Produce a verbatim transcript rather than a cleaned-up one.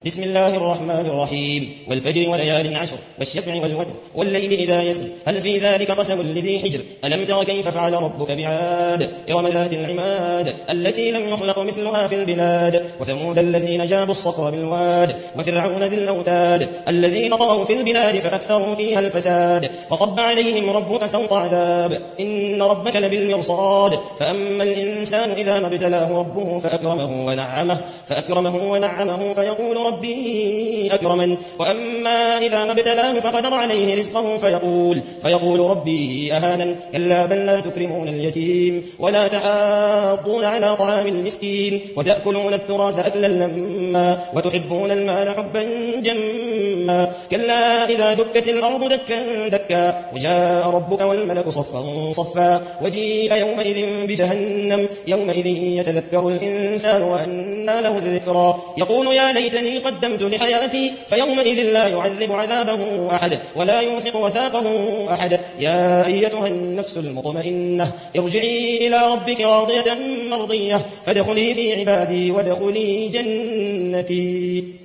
بسم الله الرحمن الرحيم والفجر وليال عشر والشفع والوتر والليل إذا يسر هل في ذلك قسم لذي حجر ألم تر كيف فعل ربك بعاد إرم ذات العماد التي لم يخلق مثلها في البلاد وثمود الذين جابوا الصخر بالواد وفرعون ذي الأوتاد الذين طغوا في البلاد فأكثروا فيها الفساد فصب عليهم ربك سوط عذاب إن ربك لبالمرصاد فأما الإنسان إذا ما ابتلاه ربه فأكرمه ونعمه فأكرمه ونعمه فيقول ربي أكرمن وأما إذا ما ابتلاه فقدر عليه رزقه فيقول, فيقول ربي أهانن كلا بل لا تكرمون اليتيم ولا تحاضون على طعام المسكين وتأكلون التراث أكلا لما وتحبون المال حبا جما كلا إذا دكت الأرض دكا دكا وجاء ربك والملك صفا صفا وجيء يومئذ بجهنم يومئذ يتذكر الإنسان وأنى له الذكرى يقول يا ليتني قدمت لحياتي فيومئذ لا يعذب عذابه أحد ولا يوثق وثاقه أحد يا أيتها النفس المطمئنة ارجعي إلى ربك راضية مرضية فادخلي في عبادي وادخلي جنتي.